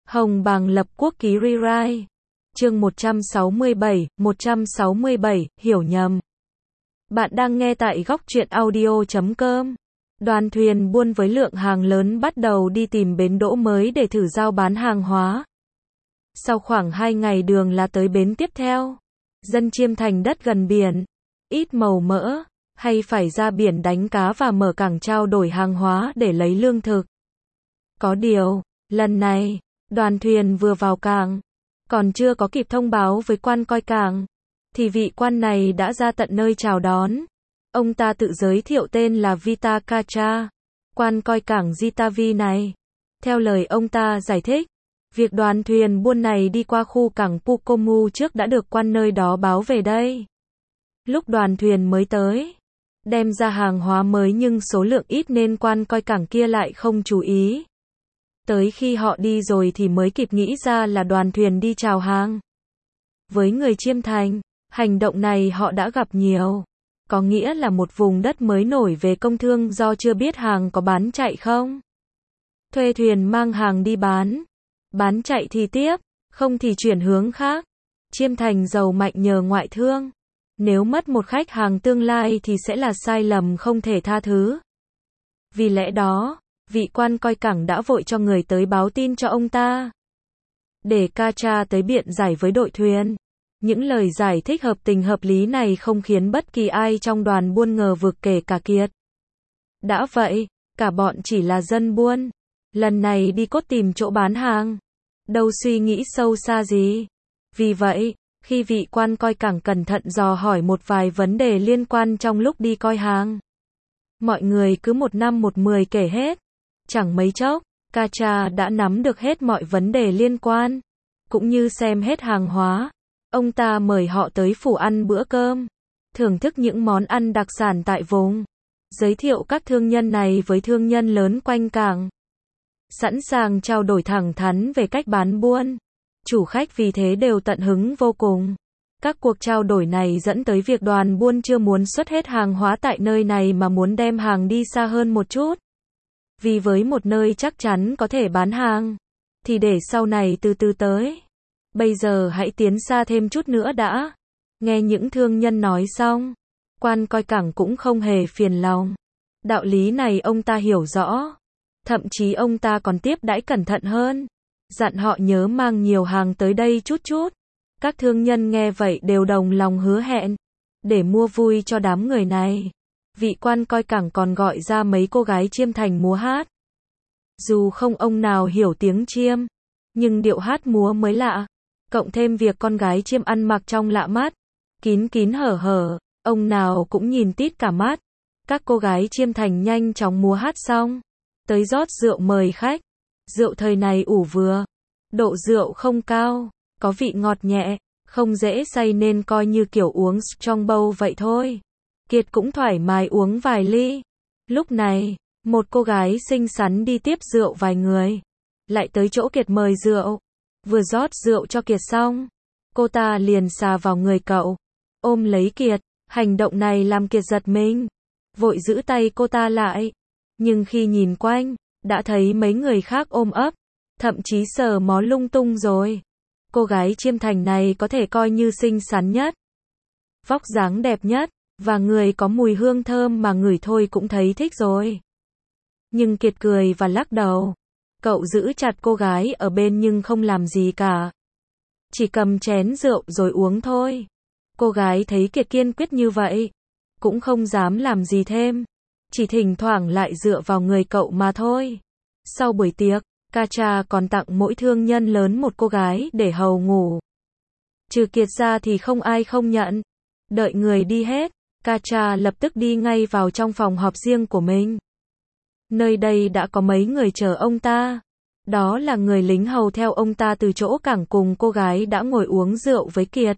Hồng Bàng lập quốc ký rewrite. Chương 167, hiểu nhầm. Bạn đang nghe tại góc truyện audio.com. Đoàn thuyền buôn với lượng hàng lớn bắt đầu đi tìm bến đỗ mới để thử giao bán hàng hóa. Sau khoảng 2 ngày đường là tới bến tiếp theo. Dân Chiêm Thành đất gần biển, ít màu mỡ, hay phải ra biển đánh cá và mở cảng trao đổi hàng hóa để lấy lương thực. Có điều, lần này, đoàn thuyền vừa vào cảng, còn chưa có kịp thông báo với quan coi cảng, thì vị quan này đã ra tận nơi chào đón. Ông ta tự giới thiệu tên là Vita Kacha, quan coi cảng Jitavi này. Theo lời ông ta giải thích, việc đoàn thuyền buôn này đi qua khu cảng Pukomu trước đã được quan nơi đó báo về đây. Lúc đoàn thuyền mới tới, đem ra hàng hóa mới nhưng số lượng ít nên quan coi cảng kia lại không chú ý. Tới khi họ đi rồi thì mới kịp nghĩ ra là đoàn thuyền đi chào hàng. Với người Chiêm Thành, hành động này họ đã gặp nhiều. Có nghĩa là một vùng đất mới nổi về công thương do chưa biết hàng có bán chạy không. Thuê thuyền mang hàng đi bán chạy thì tiếp, không thì chuyển hướng khác. Chiêm Thành giàu mạnh nhờ ngoại thương. Nếu mất một khách hàng tương lai thì sẽ là sai lầm không thể tha thứ. Vì lẽ đó, vị quan coi cảng đã vội cho người tới báo tin cho ông ta. Để Kacha tới biện giải với đội thuyền. Những lời giải thích hợp tình hợp lý này không khiến bất kỳ ai trong đoàn buôn ngờ vực kể cả Kiệt. Đã vậy, cả bọn chỉ là dân buôn. Lần này đi cốt tìm chỗ bán hàng. Đâu suy nghĩ sâu xa gì. Vì vậy, khi vị quan coi cảng cẩn thận dò hỏi một vài vấn đề liên quan trong lúc đi coi hàng, mọi người cứ một năm một mười kể hết. Chẳng mấy chốc, Kacha đã nắm được hết mọi vấn đề liên quan, cũng như xem hết hàng hóa. Ông ta mời họ tới phủ ăn bữa cơm, thưởng thức những món ăn đặc sản tại vùng, giới thiệu các thương nhân này với thương nhân lớn quanh cảng. Sẵn sàng trao đổi thẳng thắn về cách bán buôn. Chủ khách vì thế đều tận hứng vô cùng. Các cuộc trao đổi này dẫn tới việc đoàn buôn chưa muốn xuất hết hàng hóa tại nơi này mà muốn đem hàng đi xa hơn một chút. Vì với một nơi chắc chắn có thể bán hàng, thì để sau này từ từ tới. Bây giờ hãy tiến xa thêm chút nữa đã. Nghe những thương nhân nói xong, quan coi cảng cũng không hề phiền lòng. Đạo lý này ông ta hiểu rõ. Thậm chí ông ta còn tiếp đãi cẩn thận hơn. Dặn họ nhớ mang nhiều hàng tới đây chút chút. Các thương nhân nghe vậy đều đồng lòng hứa hẹn. Để mua vui cho đám người này, vị quan coi cảng còn gọi ra mấy cô gái Chiêm Thành múa hát. Dù không ông nào hiểu tiếng Chiêm, nhưng điệu hát múa mới lạ. Cộng thêm việc con gái Chiêm ăn mặc trông lạ mắt, kín kín hở hở, ông nào cũng nhìn tít cả mắt. Các cô gái Chiêm Thành nhanh chóng múa hát xong, tới rót rượu mời khách. Rượu thời này ủ vừa, độ rượu không cao, có vị ngọt nhẹ, không dễ say nên coi như kiểu uống strongbow vậy thôi. Kiệt cũng thoải mái uống vài ly. Lúc này, một cô gái xinh xắn đi tiếp rượu vài người, lại tới chỗ Kiệt mời rượu. Vừa rót rượu cho Kiệt xong, cô ta liền xà vào người cậu, ôm lấy Kiệt. Hành động này làm Kiệt giật mình, vội giữ tay cô ta lại. Nhưng khi nhìn quanh, đã thấy mấy người khác ôm ấp, thậm chí sờ mó lung tung rồi. Cô gái Chiêm Thành này có thể coi như xinh xắn nhất, vóc dáng đẹp nhất, và người có mùi hương thơm mà ngửi thôi cũng thấy thích rồi. Nhưng Kiệt cười và lắc đầu. Cậu giữ chặt cô gái ở bên nhưng không làm gì cả. Chỉ cầm chén rượu rồi uống thôi. Cô gái thấy Kiệt kiên quyết như vậy, cũng không dám làm gì thêm. Chỉ thỉnh thoảng lại dựa vào người cậu mà thôi. Sau buổi tiệc, Kacha còn tặng mỗi thương nhân lớn một cô gái để hầu ngủ. Trừ Kiệt ra thì không ai không nhận. Đợi người đi hết, Kacha lập tức đi ngay vào trong phòng họp riêng của mình. Nơi đây đã có mấy người chờ ông ta. Đó là người lính hầu theo ông ta từ chỗ cảng cùng cô gái đã ngồi uống rượu với Kiệt.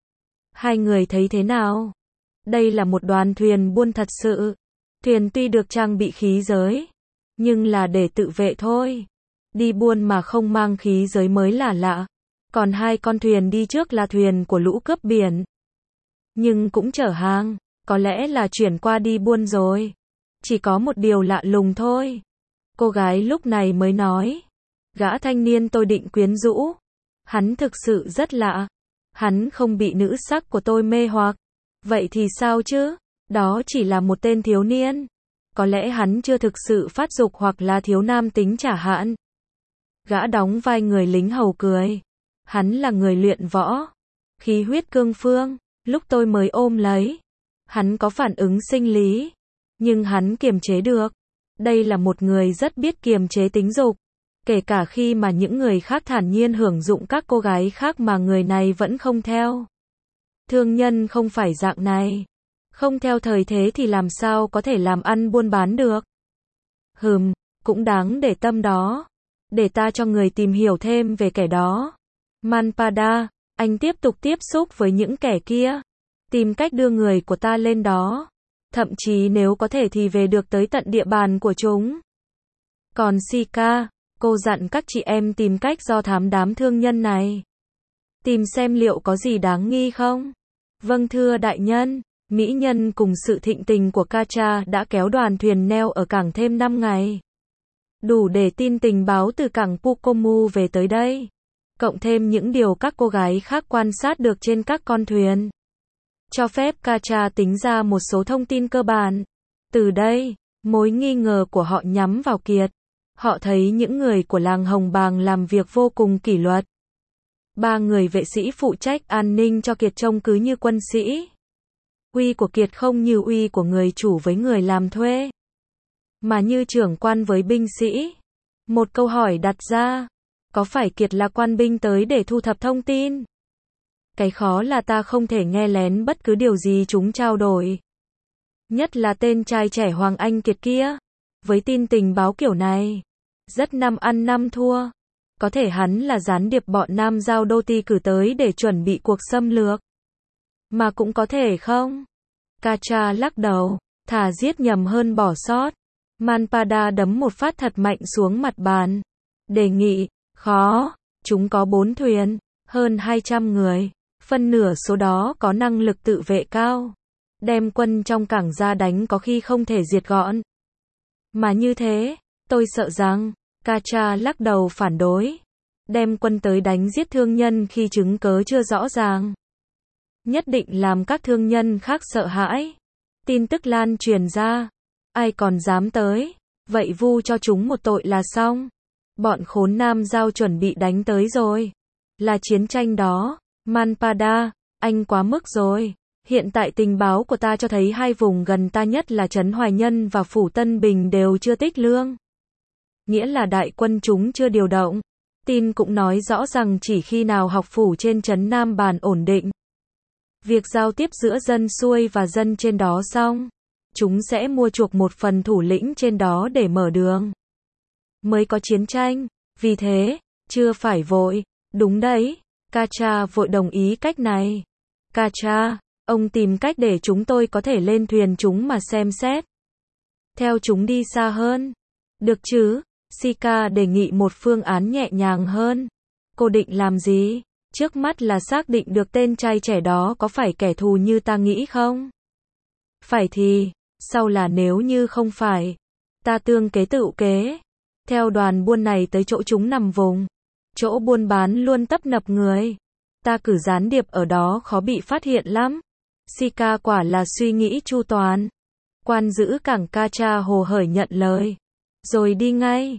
Hai người thấy thế nào? Đây là một đoàn thuyền buôn thật sự. Thuyền tuy được trang bị khí giới, nhưng là để tự vệ thôi. Đi buôn mà không mang khí giới mới là lạ. Còn hai con thuyền đi trước là thuyền của lũ cướp biển. Nhưng cũng chở hàng, có lẽ là chuyển qua đi buôn rồi. Chỉ có một điều lạ lùng thôi. Cô gái lúc này mới nói. Gã thanh niên tôi định quyến rũ. Hắn thực sự rất lạ. Hắn không bị nữ sắc của tôi mê hoặc. Vậy thì sao chứ? Đó chỉ là một tên thiếu niên. Có lẽ hắn chưa thực sự phát dục hoặc là thiếu nam tính chả hạn. Gã đóng vai người lính hầu cười. Hắn là người luyện võ. Khí huyết cương phương. Lúc tôi mới ôm lấy, hắn có phản ứng sinh lý. Nhưng hắn kiềm chế được. Đây là một người rất biết kiềm chế tính dục. Kể cả khi mà những người khác thản nhiên hưởng dụng các cô gái khác mà người này vẫn không theo. Thương nhân không phải dạng này. Không theo thời thế thì làm sao có thể làm ăn buôn bán được. Cũng đáng để tâm đó. Để ta cho người tìm hiểu thêm về kẻ đó. Manpada, anh tiếp tục tiếp xúc với những kẻ kia. Tìm cách đưa người của ta lên đó. Thậm chí nếu có thể thì về được tới tận địa bàn của chúng. Còn Sika, cô dặn các chị em tìm cách do thám đám thương nhân này. Tìm xem liệu có gì đáng nghi không? Vâng thưa đại nhân. Mỹ nhân cùng sự thịnh tình của Kacha đã kéo đoàn thuyền neo ở cảng thêm 5 ngày. Đủ để tin tình báo từ cảng Pukomu về tới đây. Cộng thêm những điều các cô gái khác quan sát được trên các con thuyền. Cho phép Kacha tính ra một số thông tin cơ bản. Từ đây, mối nghi ngờ của họ nhắm vào Kiệt. Họ thấy những người của làng Hồng Bàng làm việc vô cùng kỷ luật. 3 người vệ sĩ phụ trách an ninh cho Kiệt trông cứ như quân sĩ. Uy của Kiệt không như uy của người chủ với người làm thuê, mà như trưởng quan với binh sĩ. Một câu hỏi đặt ra, có phải Kiệt là quan binh tới để thu thập thông tin? Cái khó là ta không thể nghe lén bất cứ điều gì chúng trao đổi. Nhất là tên trai trẻ Hoàng Anh Kiệt kia. Với tin tình báo kiểu này, rất năm ăn năm thua. Có thể hắn là gián điệp bọn Nam Giao Đô Ti cử tới để chuẩn bị cuộc xâm lược. Mà cũng có thể không? Kacha lắc đầu, thà giết nhầm hơn bỏ sót. Manpada đấm một phát thật mạnh xuống mặt bàn. Đề nghị, khó, chúng có 4 thuyền, hơn 200 người, phân nửa số đó có năng lực tự vệ cao. Đem quân trong cảng ra đánh có khi không thể diệt gọn. Mà như thế, tôi sợ rằng, Kacha lắc đầu phản đối. Đem quân tới đánh giết thương nhân khi chứng cớ chưa rõ ràng. Nhất định làm các thương nhân khác sợ hãi. Tin tức lan truyền ra. Ai còn dám tới. Vậy vu cho chúng một tội là xong. Bọn khốn Nam Giao chuẩn bị đánh tới rồi. Là chiến tranh đó. Manpada, anh quá mức rồi. Hiện tại tình báo của ta cho thấy 2 vùng gần ta nhất là Trấn Hoài Nhân và Phủ Tân Bình đều chưa tích lương. Nghĩa là đại quân chúng chưa điều động. Tin cũng nói rõ rằng chỉ khi nào học phủ trên trấn Nam Bàn ổn định. Việc giao tiếp giữa dân xuôi và dân trên đó xong. Chúng sẽ mua chuộc một phần thủ lĩnh trên đó để mở đường. Mới có chiến tranh. Vì thế, chưa phải vội. Đúng đấy. Kacha vội đồng ý cách này. Kacha, ông tìm cách để chúng tôi có thể lên thuyền chúng mà xem xét. Theo chúng đi xa hơn. Được chứ? Sika đề nghị một phương án nhẹ nhàng hơn. Cô định làm gì? Trước mắt là xác định được tên trai trẻ đó có phải kẻ thù như ta nghĩ không? Phải thì, sau là nếu như không phải. Ta tương kế tựu kế. Theo đoàn buôn này tới chỗ chúng nằm vùng. Chỗ buôn bán luôn tấp nập người. Ta cử gián điệp ở đó khó bị phát hiện lắm. Sika quả là suy nghĩ chu toàn. Quan giữ cảng Kacha hồ hởi nhận lời. Rồi đi ngay.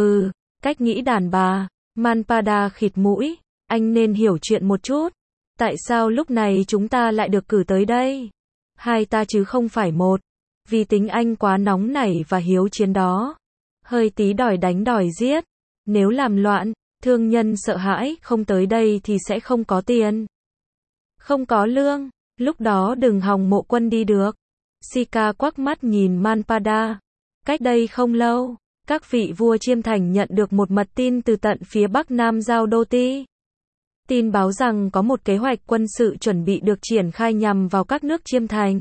Cách nghĩ đàn bà. Manpada khịt mũi. Anh nên hiểu chuyện một chút. Tại sao lúc này chúng ta lại được cử tới đây? 2 ta chứ không phải 1. Vì tính anh quá nóng nảy và hiếu chiến đó. Hơi tí đòi đánh đòi giết. Nếu làm loạn, thương nhân sợ hãi không tới đây thì sẽ không có tiền. Không có lương. Lúc đó đừng hòng mộ quân đi được. Sika quắc mắt nhìn Manpada. Cách đây không lâu, các vị vua Chiêm Thành nhận được một mật tin từ tận phía bắc Nam Giao Đô Ti. Tin báo rằng có một kế hoạch quân sự chuẩn bị được triển khai nhằm vào các nước Chiêm Thành.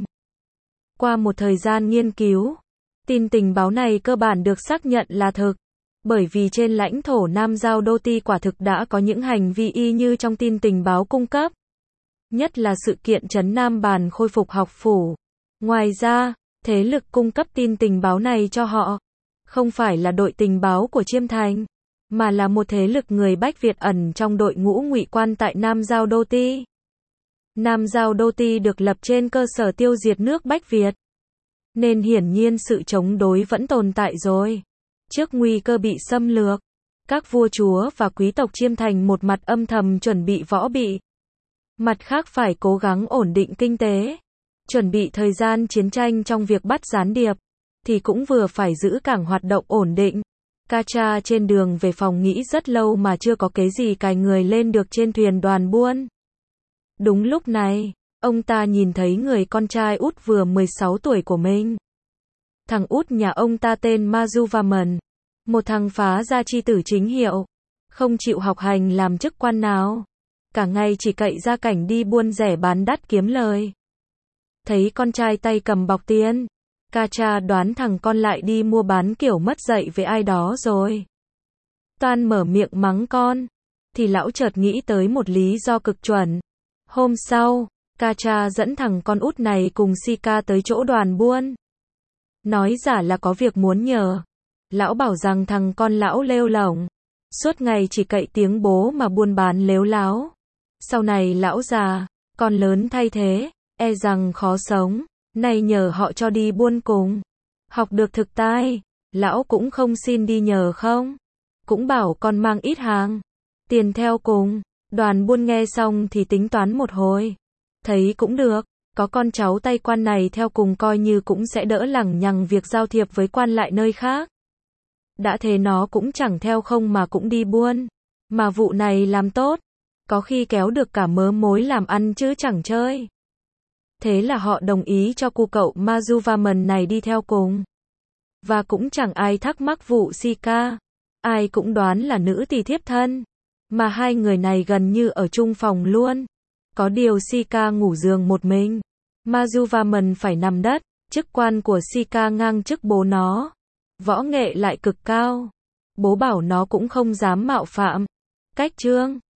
Qua một thời gian nghiên cứu, tin tình báo này cơ bản được xác nhận là thực. Bởi vì trên lãnh thổ Nam Giao Đô Ti quả thực đã có những hành vi y như trong tin tình báo cung cấp. Nhất là sự kiện Trấn Nam Bàn khôi phục học phủ. Ngoài ra, thế lực cung cấp tin tình báo này cho họ không phải là đội tình báo của Chiêm Thành, mà là một thế lực người Bách Việt ẩn trong đội ngũ ngụy quan tại Nam Giao Đô Ti. Nam Giao Đô Ti được lập trên cơ sở tiêu diệt nước Bách Việt, nên hiển nhiên sự chống đối vẫn tồn tại rồi. Trước nguy cơ bị xâm lược, các vua chúa và quý tộc Chiêm Thành một mặt âm thầm chuẩn bị võ bị, mặt khác phải cố gắng ổn định kinh tế, chuẩn bị thời gian chiến tranh trong việc bắt gián điệp, thì cũng vừa phải giữ cảng hoạt động ổn định. Kacha trên đường về phòng nghĩ rất lâu mà chưa có kế gì cài người lên được trên thuyền đoàn buôn. Đúng lúc này, ông ta nhìn thấy người con trai út vừa 16 tuổi của mình. Thằng út nhà ông ta tên Majuvaman, một thằng phá gia chi tử chính hiệu, không chịu học hành làm chức quan nào, cả ngày chỉ cậy ra cảnh đi buôn rẻ bán đắt kiếm lời. Thấy con trai tay cầm bọc tiền, Kacha đoán thằng con lại đi mua bán kiểu mất dạy với ai đó rồi. Toan mở miệng mắng con, thì lão chợt nghĩ tới một lý do cực chuẩn. Hôm sau, Kacha dẫn thằng con út này cùng Sika tới chỗ đoàn buôn. Nói giả là có việc muốn nhờ. Lão bảo rằng thằng con lão lêu lổng, suốt ngày chỉ cậy tiếng bố mà buôn bán lếu láo. Sau này lão già, con lớn thay thế, e rằng khó sống, nay nhờ họ cho đi buôn cùng. Học được thực tài, lão cũng không xin đi nhờ không. Cũng bảo con mang ít hàng, tiền theo cùng. Đoàn buôn nghe xong thì tính toán một hồi. Thấy cũng được, có con cháu tay quan này theo cùng coi như cũng sẽ đỡ lằng nhằng việc giao thiệp với quan lại nơi khác. Đã thế nó cũng chẳng theo không mà cũng đi buôn. Mà vụ này làm tốt, có khi kéo được cả mớ mối làm ăn chứ chẳng chơi. Thế là họ đồng ý cho cu cậu Majuvaman này đi theo cùng. Và cũng chẳng ai thắc mắc vụ Sika. Ai cũng đoán là nữ tỳ thiếp thân. Mà hai người này gần như ở chung phòng luôn. Có điều Sika ngủ giường một mình. Majuvaman phải nằm đất. Chức quan của Sika ngang chức bố nó. Võ nghệ lại cực cao. Bố bảo nó cũng không dám mạo phạm. Cách chương